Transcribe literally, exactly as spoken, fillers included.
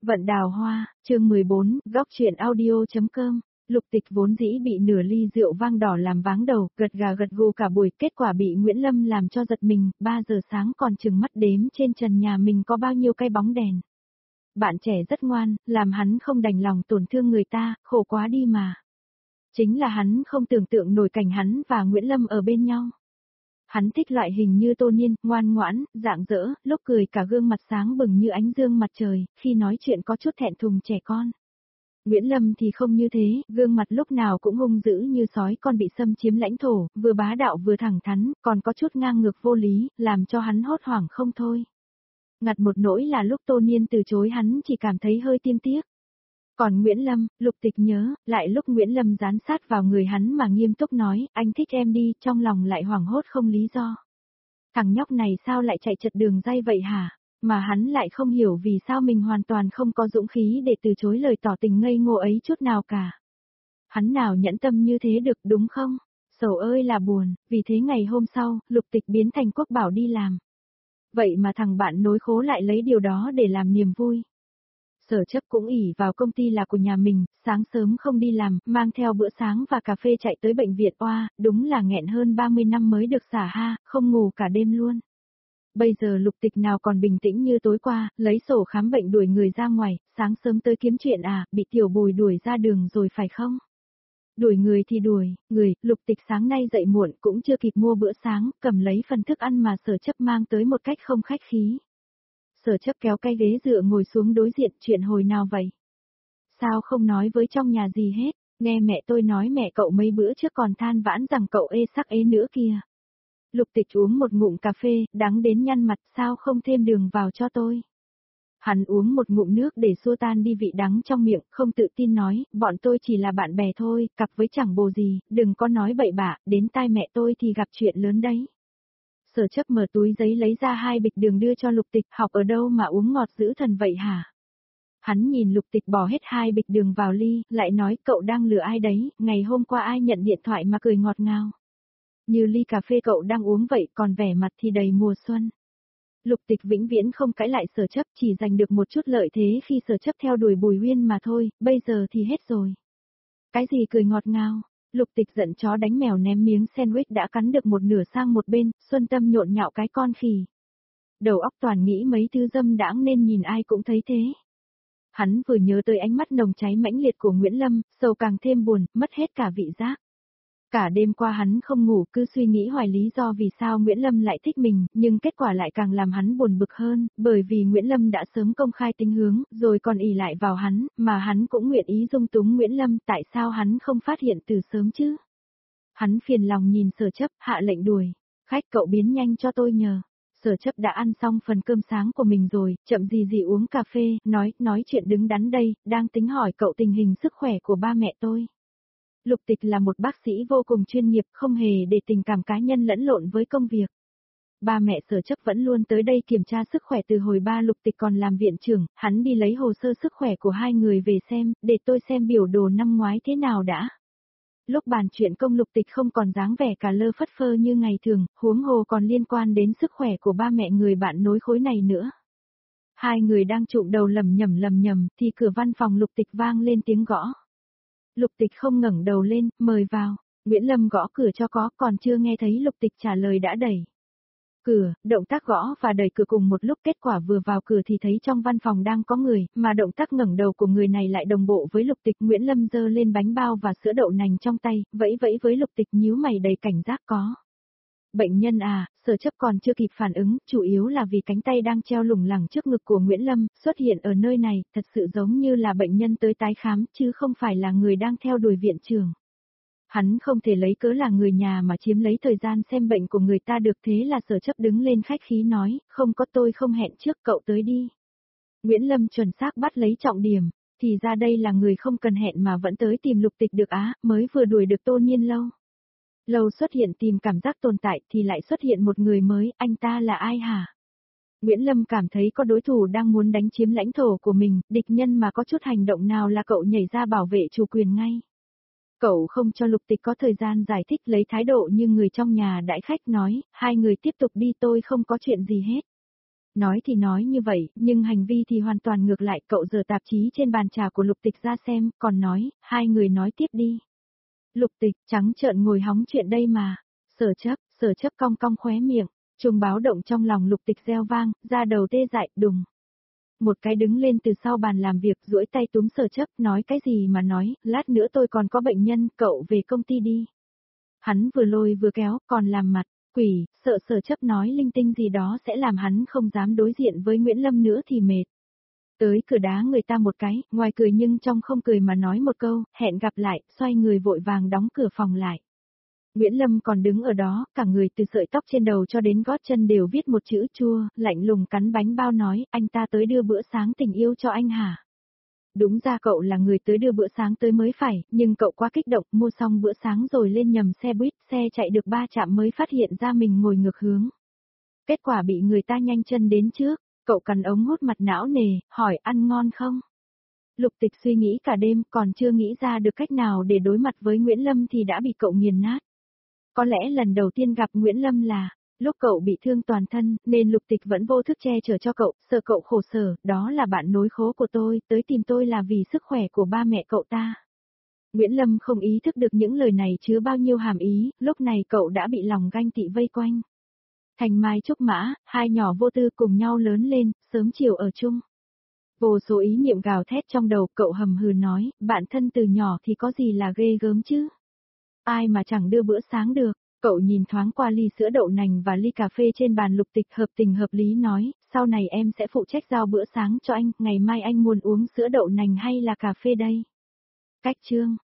Vận đào hoa, chương mười bốn, góc truyện audio.com. Lục Tịch vốn dĩ bị nửa ly rượu vang đỏ làm váng đầu, gật gà gật gù cả buổi, kết quả bị Nguyễn Lâm làm cho giật mình, ba giờ sáng còn chừng mắt đếm trên trần nhà mình có bao nhiêu cây bóng đèn. Bạn trẻ rất ngoan, làm hắn không đành lòng tổn thương người ta, khổ quá đi mà. Chính là hắn không tưởng tượng nổi cảnh hắn và Nguyễn Lâm ở bên nhau. Hắn thích loại hình như Tô Niên, ngoan ngoãn, rạng rỡ, lúc cười cả gương mặt sáng bừng như ánh dương mặt trời, khi nói chuyện có chút thẹn thùng trẻ con. Nguyễn Lâm thì không như thế, gương mặt lúc nào cũng hung dữ như sói con bị xâm chiếm lãnh thổ, vừa bá đạo vừa thẳng thắn, còn có chút ngang ngược vô lý, làm cho hắn hốt hoảng không thôi. Ngặt một nỗi là lúc Tô Niên từ chối hắn chỉ cảm thấy hơi tiên tiếc. Còn Nguyễn Lâm, Lục Tịch nhớ, lại lúc Nguyễn Lâm dán sát vào người hắn mà nghiêm túc nói, anh thích em đi, trong lòng lại hoảng hốt không lý do. Thằng nhóc này sao lại chạy chật đường dây vậy hả? Mà hắn lại không hiểu vì sao mình hoàn toàn không có dũng khí để từ chối lời tỏ tình ngây ngô ấy chút nào cả. Hắn nào nhẫn tâm như thế được đúng không? Sầu ơi là buồn, vì thế ngày hôm sau, Lục Tịch biến thành Quốc Bảo đi làm. Vậy mà thằng bạn nối khố lại lấy điều đó để làm niềm vui. Sở Chấp cũng ỷ vào công ty là của nhà mình, sáng sớm không đi làm, mang theo bữa sáng và cà phê chạy tới bệnh viện oa, đúng là nghẹn hơn ba mươi năm mới được xả ha, không ngủ cả đêm luôn. Bây giờ Lục Tịch nào còn bình tĩnh như tối qua, lấy sổ khám bệnh đuổi người ra ngoài, sáng sớm tới kiếm chuyện à, bị Tiểu Bùi đuổi ra đường rồi phải không? Đuổi người thì đuổi, người, Lục Tịch sáng nay dậy muộn cũng chưa kịp mua bữa sáng, cầm lấy phần thức ăn mà Sở Chấp mang tới một cách không khách khí. Sở Chấp kéo cái ghế dựa ngồi xuống đối diện, chuyện hồi nào vậy? Sao không nói với trong nhà gì hết, nghe mẹ tôi nói mẹ cậu mấy bữa trước còn than vãn rằng cậu ê sắc ế nữa kìa. Lục Tịch uống một ngụm cà phê, đắng đến nhăn mặt, sao không thêm đường vào cho tôi? Hắn uống một ngụm nước để xua tan đi vị đắng trong miệng, không tự tin nói, bọn tôi chỉ là bạn bè thôi, cặp với chẳng bồ gì, đừng có nói bậy bạ, đến tai mẹ tôi thì gặp chuyện lớn đấy. Sở Chấp mở túi giấy lấy ra hai bịch đường đưa cho Lục Tịch, học ở đâu mà uống ngọt dữ thần vậy hả? Hắn nhìn Lục Tịch bỏ hết hai bịch đường vào ly, lại nói cậu đang lừa ai đấy, ngày hôm qua ai nhận điện thoại mà cười ngọt ngào. Như ly cà phê cậu đang uống vậy, còn vẻ mặt thì đầy mùa xuân. Lục Tịch vĩnh viễn không cãi lại Sở Chấp, chỉ giành được một chút lợi thế khi Sở Chấp theo đuổi Bùi Huyên mà thôi, bây giờ thì hết rồi. Cái gì cười ngọt ngào? Lục Tịch giận chó đánh mèo ném miếng sandwich đã cắn được một nửa sang một bên, Xuân Tâm nhộn nhạo cái con khỉ. Đầu óc toàn nghĩ mấy thứ dâm đãng nên nhìn ai cũng thấy thế. Hắn vừa nhớ tới ánh mắt nồng cháy mãnh liệt của Nguyễn Lâm, sầu càng thêm buồn, mất hết cả vị giác. Cả đêm qua hắn không ngủ, cứ suy nghĩ hoài lý do vì sao Nguyễn Lâm lại thích mình, nhưng kết quả lại càng làm hắn buồn bực hơn, bởi vì Nguyễn Lâm đã sớm công khai tính hướng, rồi còn ỷ lại vào hắn, mà hắn cũng nguyện ý dung túng Nguyễn Lâm, tại sao hắn không phát hiện từ sớm chứ? Hắn phiền lòng nhìn Sở Chấp, hạ lệnh đuổi, khách cậu biến nhanh cho tôi nhờ. Sở Chấp đã ăn xong phần cơm sáng của mình rồi, chậm gì gì uống cà phê, nói, nói chuyện đứng đắn đây, đang tính hỏi cậu tình hình sức khỏe của ba mẹ tôi. Lục Tịch là một bác sĩ vô cùng chuyên nghiệp, không hề để tình cảm cá nhân lẫn lộn với công việc. Ba mẹ Sở Chấp vẫn luôn tới đây kiểm tra sức khỏe từ hồi ba Lục Tịch còn làm viện trưởng, hắn đi lấy hồ sơ sức khỏe của hai người về xem, để tôi xem biểu đồ năm ngoái thế nào đã. Lúc bàn chuyện công Lục Tịch không còn dáng vẻ cả lơ phất phơ như ngày thường, huống hồ còn liên quan đến sức khỏe của ba mẹ người bạn nối khối này nữa. Hai người đang trụm đầu lầm nhầm lầm nhầm, thì cửa văn phòng Lục Tịch vang lên tiếng gõ. Lục Tịch không ngẩng đầu lên, mời vào. Nguyễn Lâm gõ cửa cho có, còn chưa nghe thấy Lục Tịch trả lời đã đẩy cửa, động tác gõ và đẩy cửa cùng một lúc, kết quả vừa vào cửa thì thấy trong văn phòng đang có người, mà động tác ngẩng đầu của người này lại đồng bộ với Lục Tịch. Nguyễn Lâm giơ lên bánh bao và sữa đậu nành trong tay, vẫy vẫy với Lục Tịch, nhíu mày đầy cảnh giác có. Bệnh nhân à, Sở Chấp còn chưa kịp phản ứng, chủ yếu là vì cánh tay đang treo lủng lẳng trước ngực của Nguyễn Lâm, xuất hiện ở nơi này, thật sự giống như là bệnh nhân tới tái khám, chứ không phải là người đang theo đuổi viện trưởng. Hắn không thể lấy cớ là người nhà mà chiếm lấy thời gian xem bệnh của người ta được, thế là Sở Chấp đứng lên khách khí nói, không có, tôi không hẹn trước, cậu tới đi. Nguyễn Lâm chuẩn xác bắt lấy trọng điểm, thì ra đây là người không cần hẹn mà vẫn tới tìm Lục Tịch được á, mới vừa đuổi được Tô Niên lâu. Lâu xuất hiện tìm cảm giác tồn tại thì lại xuất hiện một người mới, anh ta là ai hả? Nguyễn Lâm cảm thấy có đối thủ đang muốn đánh chiếm lãnh thổ của mình, địch nhân mà có chút hành động nào là cậu nhảy ra bảo vệ chủ quyền ngay. Cậu không cho Lục Tịch có thời gian giải thích, lấy thái độ như người trong nhà đãi khách nói, hai người tiếp tục đi, tôi không có chuyện gì hết. Nói thì nói như vậy, nhưng hành vi thì hoàn toàn ngược lại, cậu giở tạp chí trên bàn trà của Lục Tịch ra xem, còn nói, hai người nói tiếp đi. Lục Tịch trắng trợn ngồi hóng chuyện đây mà. Sở chấp, sở chấp cong cong khóe miệng, chuông báo động trong lòng Lục Tịch reo vang, ra đầu tê dại, đùng. Một cái đứng lên từ sau bàn làm việc, duỗi tay túm sở chấp, nói cái gì mà nói, lát nữa tôi còn có bệnh nhân, cậu về công ty đi. Hắn vừa lôi vừa kéo, còn làm mặt, quỷ, sợ sở chấp nói linh tinh gì đó sẽ làm hắn không dám đối diện với Nguyễn Lâm nữa thì mệt. Tới cửa đá người ta một cái, ngoài cười nhưng trong không cười mà nói một câu, hẹn gặp lại, xoay người vội vàng đóng cửa phòng lại. Nguyễn Lâm còn đứng ở đó, cả người từ sợi tóc trên đầu cho đến gót chân đều viết một chữ chua, lạnh lùng cắn bánh bao nói, anh ta tới đưa bữa sáng tình yêu cho anh hả? Đúng ra cậu là người tới đưa bữa sáng tới mới phải, nhưng cậu quá kích động, mua xong bữa sáng rồi lên nhầm xe buýt, xe chạy được ba trạm mới phát hiện ra mình ngồi ngược hướng. Kết quả bị người ta nhanh chân đến trước, cậu cắn ống hút mặt não nề, hỏi ăn ngon không? Lục Tịch suy nghĩ cả đêm, còn chưa nghĩ ra được cách nào để đối mặt với Nguyễn Lâm thì đã bị cậu nghiền nát. Có lẽ lần đầu tiên gặp Nguyễn Lâm là, lúc cậu bị thương toàn thân, nên Lục Tịch vẫn vô thức che chở cho cậu, sợ cậu khổ sở, đó là bạn nối khố của tôi, tới tìm tôi là vì sức khỏe của ba mẹ cậu ta. Nguyễn Lâm không ý thức được những lời này chứa bao nhiêu hàm ý, lúc này cậu đã bị lòng ganh tị vây quanh. Thành Mai Trúc Mã, hai nhỏ vô tư cùng nhau lớn lên, sớm chiều ở chung. Vô số ý niệm gào thét trong đầu, cậu hầm hừ nói, bạn thân từ nhỏ thì có gì là ghê gớm chứ? Ai mà chẳng đưa bữa sáng được, cậu nhìn thoáng qua ly sữa đậu nành và ly cà phê trên bàn Lục Tịch hợp tình hợp lý nói, sau này em sẽ phụ trách giao bữa sáng cho anh, ngày mai anh muốn uống sữa đậu nành hay là cà phê đây? Cách chương